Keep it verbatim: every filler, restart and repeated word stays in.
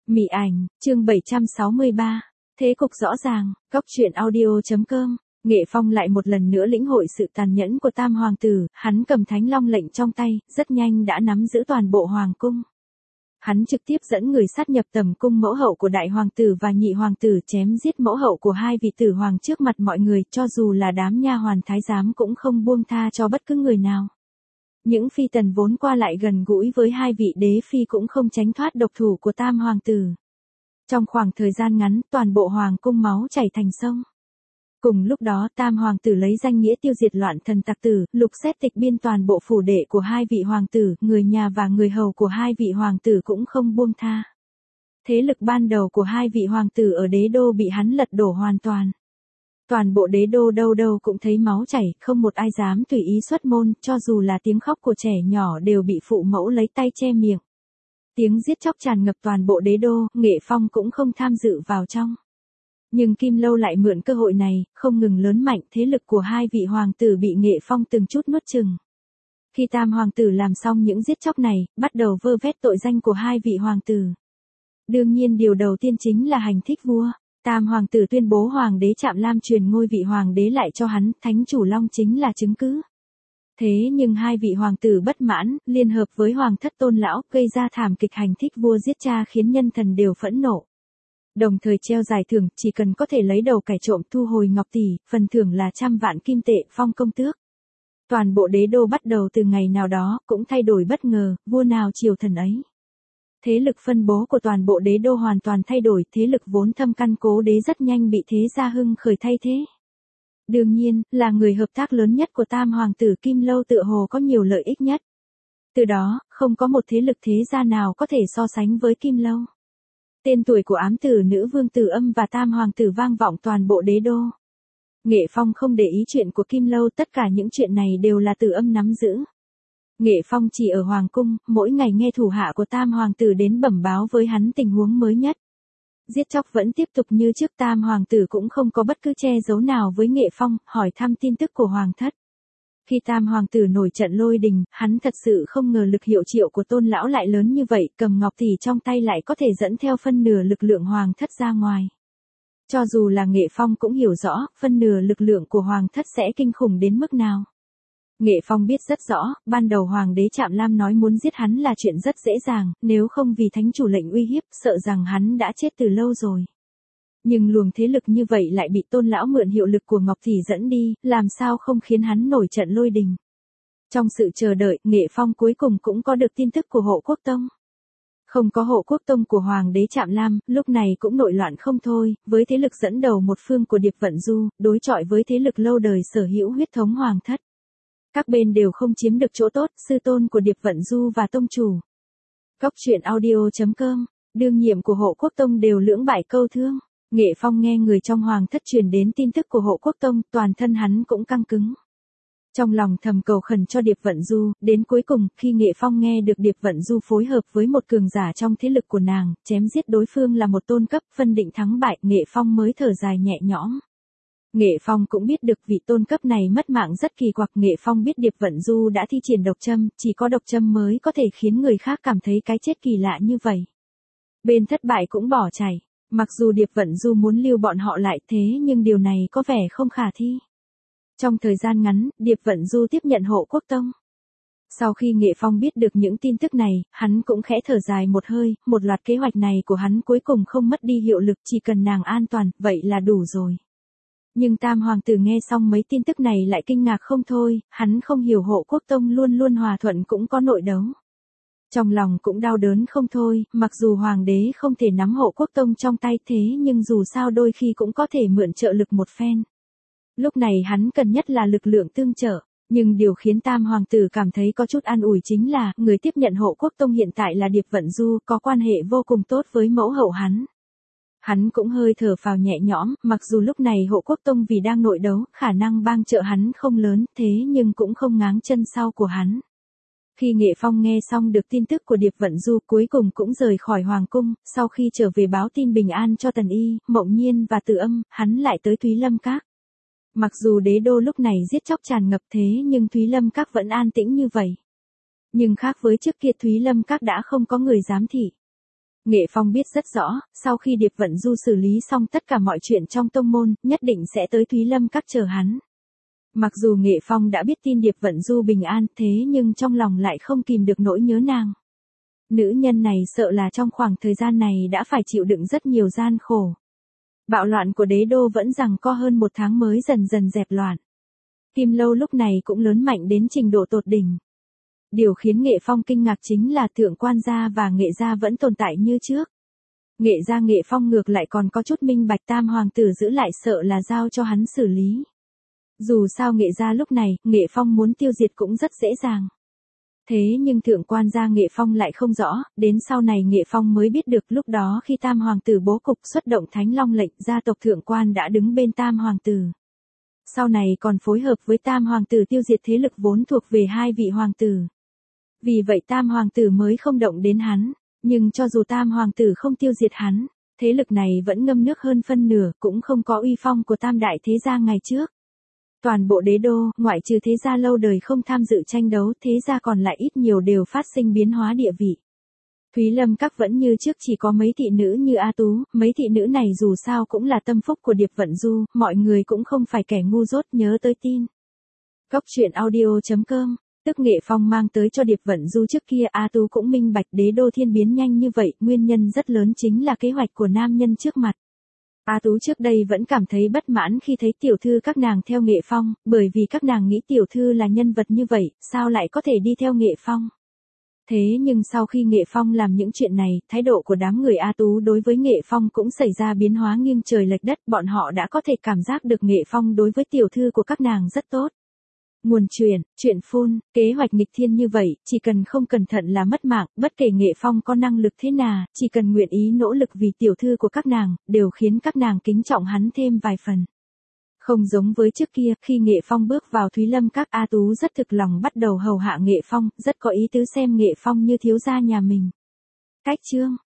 Mị ảnh, chương bảy trăm sáu mươi ba. Thế cục rõ ràng, góc truyện audio.com. Nghệ Phong lại một lần nữa lĩnh hội sự tàn nhẫn của Tam Hoàng tử, hắn cầm Thánh Long lệnh trong tay, rất nhanh đã nắm giữ toàn bộ Hoàng cung. Hắn trực tiếp dẫn người sát nhập tầm cung mẫu hậu của Đại Hoàng tử và Nhị Hoàng tử, chém giết mẫu hậu của hai vị tử hoàng trước mặt mọi người, cho dù là đám nha hoàn thái giám cũng không buông tha cho bất cứ người nào. Những phi tần vốn qua lại gần gũi với hai vị đế phi cũng không tránh thoát độc thủ của Tam Hoàng tử. Trong khoảng thời gian ngắn, toàn bộ Hoàng cung máu chảy thành sông. Cùng lúc đó Tam Hoàng tử lấy danh nghĩa tiêu diệt loạn thần tặc tử, lục xét tịch biên toàn bộ phủ đệ của hai vị hoàng tử, người nhà và người hầu của hai vị hoàng tử cũng không buông tha. Thế lực ban đầu của hai vị hoàng tử ở đế đô bị hắn lật đổ hoàn toàn. Toàn bộ đế đô đâu đâu cũng thấy máu chảy, không một ai dám tùy ý xuất môn, cho dù là tiếng khóc của trẻ nhỏ đều bị phụ mẫu lấy tay che miệng. Tiếng giết chóc tràn ngập toàn bộ đế đô, Nghệ Phong cũng không tham dự vào trong. Nhưng Kim Lâu lại mượn cơ hội này, không ngừng lớn mạnh, thế lực của hai vị hoàng tử bị Nghệ Phong từng chút nuốt chừng. Khi Tam Hoàng tử làm xong những giết chóc này, bắt đầu vơ vét tội danh của hai vị hoàng tử. Đương nhiên điều đầu tiên chính là hành thích vua. Tam Hoàng tử tuyên bố Hoàng đế Trạm Lam truyền ngôi vị Hoàng đế lại cho hắn, Thánh chủ Long chính là chứng cứ. Thế nhưng hai vị hoàng tử bất mãn, liên hợp với Hoàng thất Tôn lão, gây ra thảm kịch hành thích vua giết cha khiến nhân thần đều phẫn nộ. Đồng thời treo giải thưởng, chỉ cần có thể lấy đầu kẻ trộm thu hồi ngọc tỷ, phần thưởng là trăm vạn kim tệ, phong công tước. Toàn bộ đế đô bắt đầu từ ngày nào đó, cũng thay đổi bất ngờ, vua nào triều thần ấy. Thế lực phân bố của toàn bộ đế đô hoàn toàn thay đổi, thế lực vốn thâm căn cố đế rất nhanh bị thế gia hưng khởi thay thế. Đương nhiên, là người hợp tác lớn nhất của Tam Hoàng tử Kim Lâu tựa hồ có nhiều lợi ích nhất. Từ đó, không có một thế lực thế gia nào có thể so sánh với Kim Lâu. Tên tuổi của ám tử nữ vương Tử Âm và Tam Hoàng tử vang vọng toàn bộ đế đô. Nghệ Phong không để ý chuyện của Kim Lâu, tất cả những chuyện này đều là Tử Âm nắm giữ. Nghệ Phong chỉ ở Hoàng cung, mỗi ngày nghe thủ hạ của Tam Hoàng tử đến bẩm báo với hắn tình huống mới nhất. Giết chóc vẫn tiếp tục như trước, Tam Hoàng tử cũng không có bất cứ che giấu nào với Nghệ Phong, hỏi thăm tin tức của Hoàng thất. Khi Tam Hoàng tử nổi trận lôi đình, hắn thật sự không ngờ lực hiệu triệu của Tôn lão lại lớn như vậy, cầm ngọc tỷ trong tay lại có thể dẫn theo phân nửa lực lượng Hoàng thất ra ngoài. Cho dù là Nghệ Phong cũng hiểu rõ, phân nửa lực lượng của Hoàng thất sẽ kinh khủng đến mức nào. Nghệ Phong biết rất rõ, ban đầu Hoàng đế Trạm Lam nói muốn giết hắn là chuyện rất dễ dàng, nếu không vì thánh chủ lệnh uy hiếp, sợ rằng hắn đã chết từ lâu rồi. Nhưng luồng thế lực như vậy lại bị Tôn lão mượn hiệu lực của Ngọc Tỷ dẫn đi, làm sao không khiến hắn nổi trận lôi đình. Trong sự chờ đợi, Nghệ Phong cuối cùng cũng có được tin tức của Hộ Quốc Tông. Không có Hộ Quốc Tông của Hoàng đế Trạm Lam, lúc này cũng nội loạn không thôi, với thế lực dẫn đầu một phương của Điệp Vận Du, đối chọi với thế lực lâu đời sở hữu huyết thống Hoàng thất. Các bên đều không chiếm được chỗ tốt, sư tôn của Điệp Vận Du và tông chủ. Góc truyện audio.com, đương nhiệm của Hộ Quốc Tông đều lưỡng bại câu thương. Nghệ Phong nghe người trong Hoàng thất truyền đến tin tức của Hộ Quốc Tông, toàn thân hắn cũng căng cứng. Trong lòng thầm cầu khẩn cho Điệp Vận Du, đến cuối cùng, khi Nghệ Phong nghe được Điệp Vận Du phối hợp với một cường giả trong thế lực của nàng, chém giết đối phương là một tôn cấp, phân định thắng bại, Nghệ Phong mới thở dài nhẹ nhõm. Nghệ Phong cũng biết được vị tôn cấp này mất mạng rất kỳ quặc. Nghệ Phong biết Điệp Vận Du đã thi triển độc châm, chỉ có độc châm mới có thể khiến người khác cảm thấy cái chết kỳ lạ như vậy. Bên thất bại cũng bỏ chạy. Mặc dù Điệp Vận Du muốn lưu bọn họ lại thế nhưng điều này có vẻ không khả thi. Trong thời gian ngắn, Điệp Vận Du tiếp nhận Hộ Quốc Tông. Sau khi Nghệ Phong biết được những tin tức này, hắn cũng khẽ thở dài một hơi, một loạt kế hoạch này của hắn cuối cùng không mất đi hiệu lực, chỉ cần nàng an toàn, vậy là đủ rồi. Nhưng Tam Hoàng tử nghe xong mấy tin tức này lại kinh ngạc không thôi, hắn không hiểu Hộ Quốc Tông luôn luôn hòa thuận cũng có nội đấu. Trong lòng cũng đau đớn không thôi, mặc dù Hoàng đế không thể nắm Hộ Quốc Tông trong tay thế nhưng dù sao đôi khi cũng có thể mượn trợ lực một phen. Lúc này hắn cần nhất là lực lượng tương trợ, nhưng điều khiến Tam Hoàng tử cảm thấy có chút an ủi chính là, người tiếp nhận Hộ Quốc Tông hiện tại là Điệp Vận Du, có quan hệ vô cùng tốt với mẫu hậu hắn. Hắn cũng hơi thở phào nhẹ nhõm, mặc dù lúc này Hộ Quốc Tông vì đang nội đấu, khả năng bang trợ hắn không lớn, thế nhưng cũng không ngáng chân sau của hắn. Khi Nghệ Phong nghe xong được tin tức của Điệp Vận Du cuối cùng cũng rời khỏi Hoàng cung, sau khi trở về báo tin bình an cho Tần Y, Mộng Nhiên và Tử Âm, hắn lại tới Thúy Lâm Các. Mặc dù đế đô lúc này giết chóc tràn ngập thế nhưng Thúy Lâm Các vẫn an tĩnh như vậy. Nhưng khác với trước kia Thúy Lâm Các đã không có người giám thị. Nghệ Phong biết rất rõ, sau khi Điệp Vận Du xử lý xong tất cả mọi chuyện trong tông môn, nhất định sẽ tới Thúy Lâm Các chờ hắn. Mặc dù Nghệ Phong đã biết tin Điệp Vận Du bình an, thế nhưng trong lòng lại không kìm được nỗi nhớ nàng. Nữ nhân này sợ là trong khoảng thời gian này đã phải chịu đựng rất nhiều gian khổ. Bạo loạn của đế đô vẫn giằng co hơn một tháng mới dần dần dẹp loạn. Kim Lâu lúc này cũng lớn mạnh đến trình độ tột đỉnh. Điều khiến Nghệ Phong kinh ngạc chính là Thượng Quan gia và Nghệ gia vẫn tồn tại như trước. Nghệ gia Nghệ Phong ngược lại còn có chút minh bạch Tam hoàng tử giữ lại sợ là giao cho hắn xử lý. Dù sao Nghệ gia lúc này, Nghệ Phong muốn tiêu diệt cũng rất dễ dàng. Thế nhưng Thượng Quan gia Nghệ Phong lại không rõ, đến sau này Nghệ Phong mới biết được lúc đó khi Tam hoàng tử bố cục xuất động Thánh Long lệnh, gia tộc Thượng Quan đã đứng bên Tam hoàng tử. Sau này còn phối hợp với Tam hoàng tử tiêu diệt thế lực vốn thuộc về hai vị hoàng tử. Vì vậy Tam hoàng tử mới không động đến hắn, nhưng cho dù Tam hoàng tử không tiêu diệt hắn, thế lực này vẫn ngâm nước hơn phân nửa, cũng không có uy phong của Tam đại thế gia ngày trước. Toàn bộ đế đô, ngoại trừ thế gia lâu đời không tham dự tranh đấu, thế gia còn lại ít nhiều đều phát sinh biến hóa địa vị. Thúy Lâm Các vẫn như trước chỉ có mấy thị nữ như A Tú, mấy thị nữ này dù sao cũng là tâm phúc của Điệp Vận Du, mọi người cũng không phải kẻ ngu dốt nhớ tới tin. Cốc truyện audio chấm com, tức Nghệ Phong mang tới cho Điệp Vận Du trước kia, A Tú cũng minh bạch đế đô thiên biến nhanh như vậy, nguyên nhân rất lớn chính là kế hoạch của nam nhân trước mặt. A Tú trước đây vẫn cảm thấy bất mãn khi thấy tiểu thư các nàng theo Nghệ Phong, bởi vì các nàng nghĩ tiểu thư là nhân vật như vậy, sao lại có thể đi theo Nghệ Phong. Thế nhưng sau khi Nghệ Phong làm những chuyện này, thái độ của đám người A Tú đối với Nghệ Phong cũng xảy ra biến hóa nghiêng trời lệch đất, bọn họ đã có thể cảm giác được Nghệ Phong đối với tiểu thư của các nàng rất tốt. Nguồn truyền, chuyện phun, kế hoạch nghịch thiên như vậy, chỉ cần không cẩn thận là mất mạng, bất kể Nghệ Phong có năng lực thế nào, chỉ cần nguyện ý nỗ lực vì tiểu thư của các nàng, đều khiến các nàng kính trọng hắn thêm vài phần. Không giống với trước kia, khi Nghệ Phong bước vào Thúy Lâm Các, A Tú rất thực lòng bắt đầu hầu hạ Nghệ Phong, rất có ý tứ xem Nghệ Phong như thiếu gia nhà mình. Cách chương